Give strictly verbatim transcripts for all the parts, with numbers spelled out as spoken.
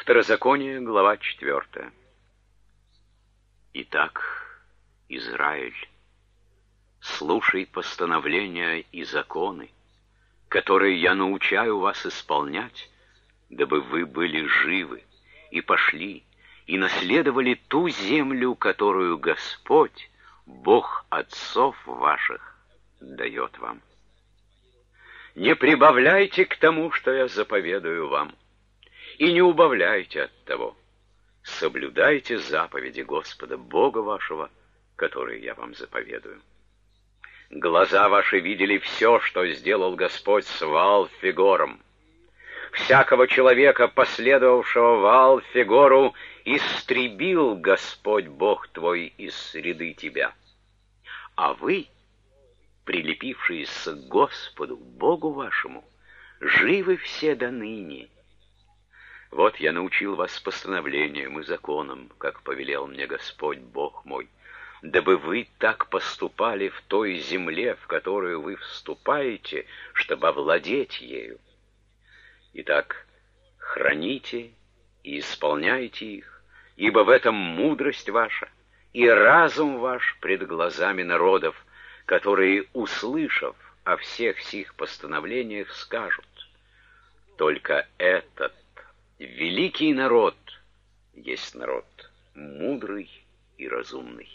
Второзаконие, глава четвертая. Итак, Израиль, слушай постановления и законы, которые я научаю вас исполнять, дабы вы были живы и пошли, и наследовали ту землю, которую Господь, Бог отцов ваших, дает вам. Не прибавляйте к тому, что я заповедую вам, и не убавляйте от того. Соблюдайте заповеди Господа Бога вашего, которые я вам заповедую. Глаза ваши видели все, что сделал Господь с Ваал-Фегором. Всякого человека, последовавшего Ваал-Фегору, истребил Господь Бог твой из среды тебя. А вы, прилепившиеся к Господу Богу вашему, живы все до ныне. Вот я научил вас постановлениям и законам, как повелел мне Господь Бог мой, дабы вы так поступали в той земле, в которую вы вступаете, чтобы овладеть ею. Итак, храните и исполняйте их, ибо в этом мудрость ваша и разум ваш пред глазами народов, которые, услышав о всех сих постановлениях, скажут: только этот великий народ есть народ мудрый и разумный.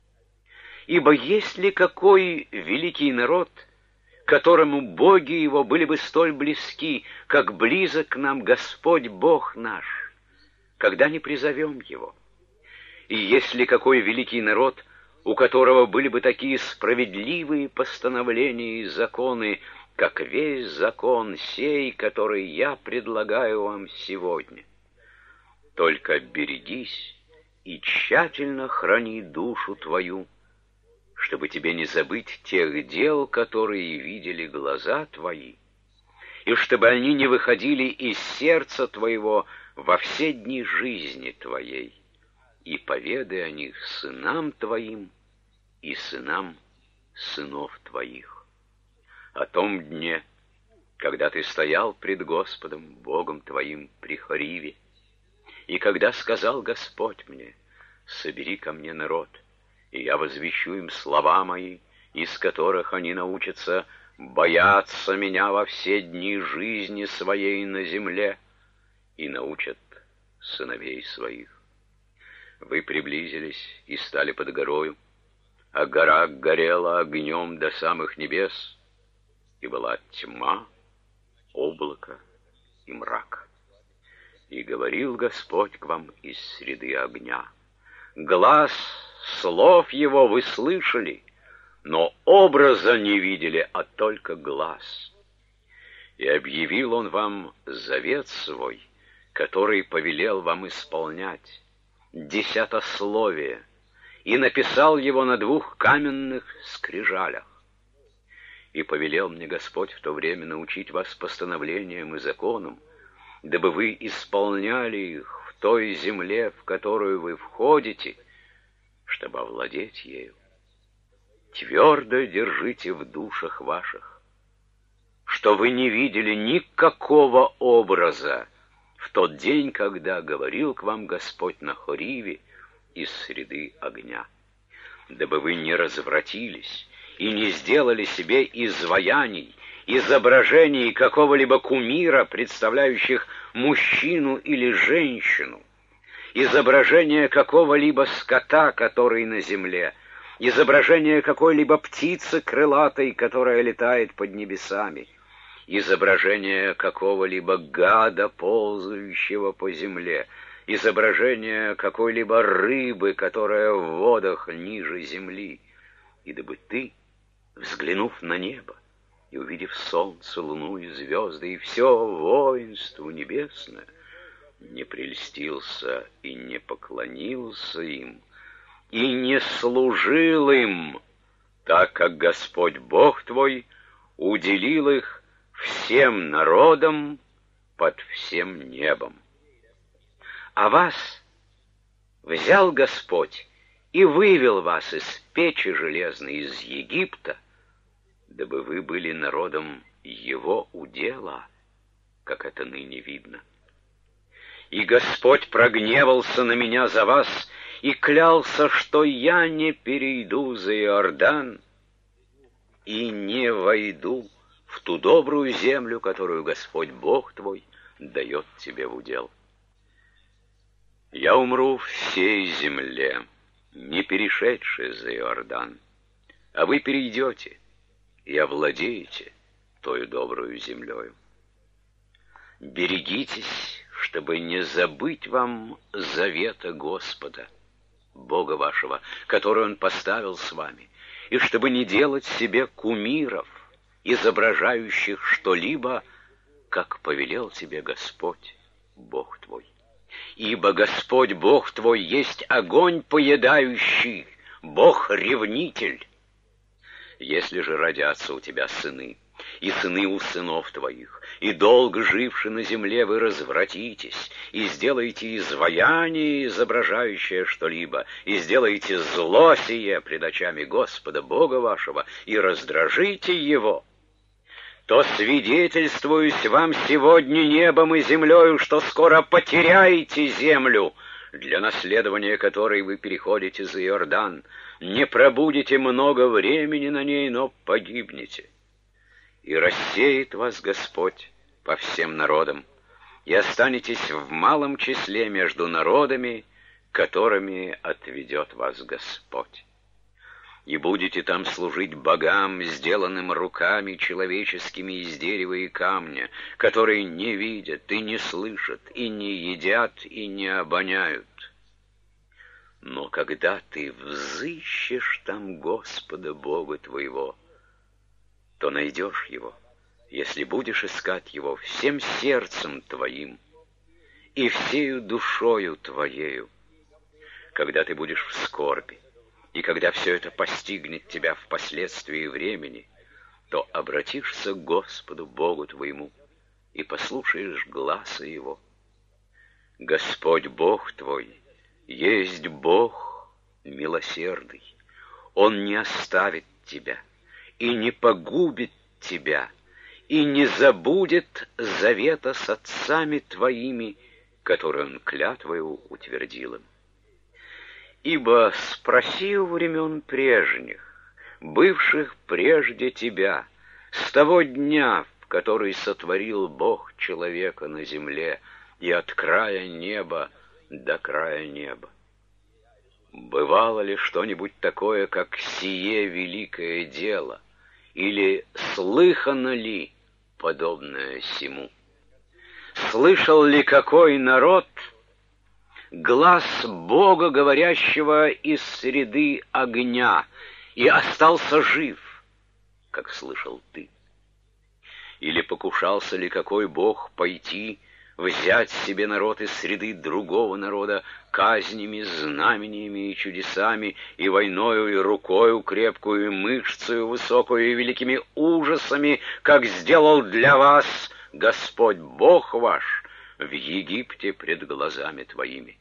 Ибо есть ли какой великий народ, которому боги его были бы столь близки, как близок к нам Господь Бог наш, когда не призовем его? И есть ли какой великий народ, у которого были бы такие справедливые постановления и законы, как весь закон сей, который я предлагаю вам сегодня? Только берегись и тщательно храни душу твою, чтобы тебе не забыть тех дел, которые видели глаза твои, и чтобы они не выходили из сердца твоего во все дни жизни твоей, и поведай о них сынам твоим и сынам сынов твоих. О том дне, когда ты стоял пред Господом Богом твоим при Хориве, и когда сказал Господь мне: собери ко мне народ, и я возвещу им слова мои, из которых они научатся бояться меня во все дни жизни своей на земле, и научат сыновей своих. Вы приблизились и стали под горою, а гора горела огнем до самых небес, и была тьма, облако и мрак. И говорил Господь к вам из среды огня. Глас слов его вы слышали, но образа не видели, а только глас. И объявил он вам завет свой, который повелел вам исполнять, десятословие, и написал его на двух каменных скрижалях. И повелел мне Господь в то время научить вас постановлениям и законам, дабы вы исполняли их в той земле, в которую вы входите, чтобы овладеть ею. Твердо держите в душах ваших, что вы не видели никакого образа в тот день, когда говорил к вам Господь на Хориве из среды огня, дабы вы не развратились и не сделали себе изваяний, изображений какого-либо кумира, представляющих мужчину или женщину, изображение какого-либо скота, который на земле, изображение какой-либо птицы крылатой, которая летает под небесами, изображение какого-либо гада, ползающего по земле, изображение какой-либо рыбы, которая в водах ниже земли, и дабы ты, взглянув на небо и увидев солнце, луну и звезды, и все воинство небесное, не прельстился и не поклонился им, и не служил им, так как Господь Бог твой уделил их всем народам под всем небом. А вас взял Господь и вывел вас из печи железной, из Египта, дабы вы были народом Его удела, как это ныне видно. И Господь прогневался на меня за вас и клялся, что я не перейду за Иордан и не войду в ту добрую землю, которую Господь Бог твой дает тебе в удел. Я умру в всей земле, не перешедший за Иордан, а вы перейдете и овладеете тою добрую землею. Берегитесь, чтобы не забыть вам завета Господа, Бога вашего, который Он поставил с вами, и чтобы не делать себе кумиров, изображающих что-либо, как повелел тебе Господь, Бог твой. Ибо Господь Бог твой есть огонь поедающий, Бог-ревнитель. Если же родятся у тебя сыны, и сыны у сынов твоих, и долго живши на земле вы развратитесь, и сделаете изваяние, изображающее что-либо, и сделаете зло сие пред очами Господа Бога вашего, и раздражите Его, то свидетельствуюсь вам сегодня небом и землею, что скоро потеряете землю, для наследования которой вы переходите за Иордан, не пробудете много времени на ней, но погибнете. И рассеет вас Господь по всем народам, и останетесь в малом числе между народами, которыми отведет вас Господь. И будете там служить богам, сделанным руками человеческими из дерева и камня, которые не видят и не слышат, и не едят, и не обоняют. Но когда ты взыщешь там Господа Бога твоего, то найдешь Его, если будешь искать Его всем сердцем твоим и всею душою твоею, когда ты будешь в скорби, и когда все это постигнет тебя впоследствии времени, то обратишься к Господу Богу твоему и послушаешь гласа Его. Господь Бог твой есть Бог милосердный. Он не оставит тебя и не погубит тебя, и не забудет завета с отцами твоими, который Он клятвою утвердил им. Ибо спроси у времен прежних, бывших прежде тебя, с того дня, в который сотворил Бог человека на земле, и от края неба до края неба. Бывало ли что-нибудь такое, как сие великое дело, или слыхано ли подобное сему? Слышал ли какой народ глас Бога, говорящего из среды огня, и остался жив, как слышал ты? Или покушался ли какой Бог пойти, взять себе народ из среды другого народа казнями, знамениями и чудесами, и войною, и рукою крепкую, и мышцею высокую, и великими ужасами, как сделал для вас Господь Бог ваш в Египте пред глазами твоими?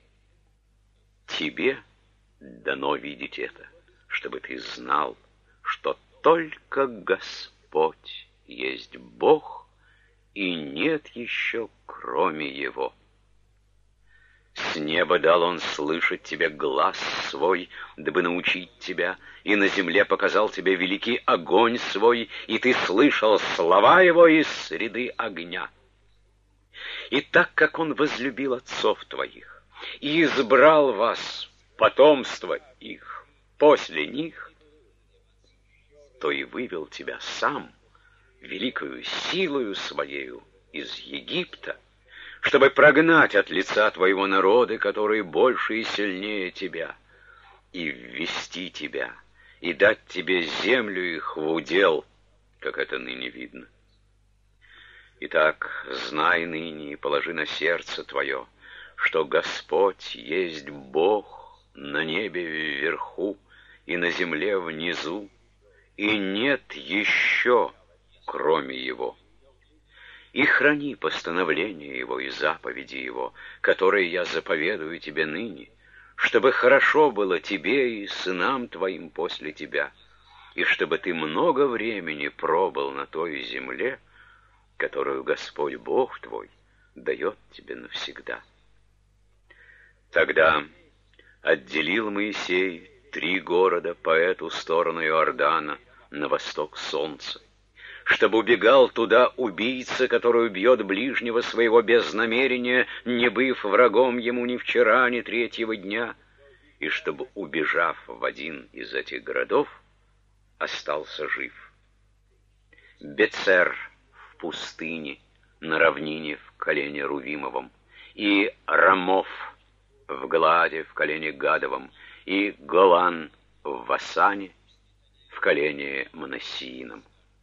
Тебе дано видеть это, чтобы ты знал, что только Господь есть Бог, и нет еще кроме Его. С неба дал Он слышать тебе глас свой, дабы научить тебя, и на земле показал тебе великий огонь свой, и ты слышал слова Его из среды огня. И так как Он возлюбил отцов твоих и избрал вас, потомство их, после них, то и вывел тебя сам великою силою своею из Египта, чтобы прогнать от лица твоего народа, которые больше и сильнее тебя, и ввести тебя, и дать тебе землю их в удел, как это ныне видно. Итак, знай ныне и положи на сердце твое, что Господь есть Бог на небе вверху и на земле внизу, и нет еще кроме Его. И храни постановления Его и заповеди Его, которые я заповедую тебе ныне, чтобы хорошо было тебе и сынам твоим после тебя, и чтобы ты много времени пробыл на той земле, которую Господь Бог твой дает тебе навсегда. Тогда отделил Моисей три города по эту сторону Иордана, на восток солнца, чтобы убегал туда убийца, который убьет ближнего своего без намерения, не быв врагом ему ни вчера, ни третьего дня, и чтобы, убежав в один из этих городов, остался жив. Бецер в пустыне, на равнине в колене Рувимовом, и Рамов в Галааде в колене Гадовом, и Голан в Васане в колене Манассиином.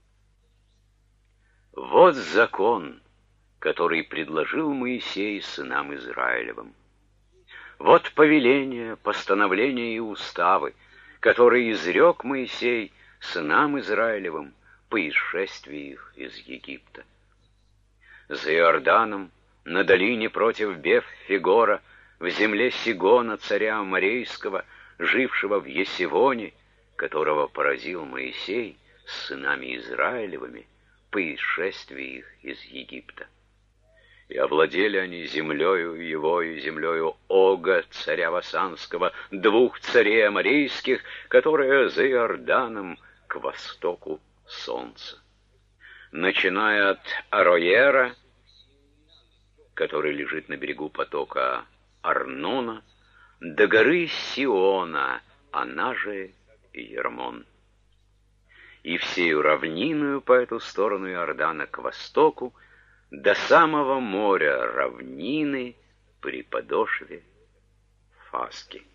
Вот закон, который предложил Моисей сынам Израилевым. Вот повеления, постановления и уставы, которые изрек Моисей сынам Израилевым по исшествии их из Египта. За Иорданом, на долине против Беф-Фигора, в земле Сигона, царя Аморейского, жившего в Есивоне, которого поразил Моисей с сынами Израилевыми по исшествии их из Египта. И овладели они землею его и землею Ога, царя Васанского, двух царей аморейских, которые за Иорданом к востоку солнца. Начиная от Ароера, который лежит на берегу потока Арнона, до горы Сиона, она же Ермон. И всею равниною по эту сторону Иордана к востоку, до самого моря равнины при подошве Фаски.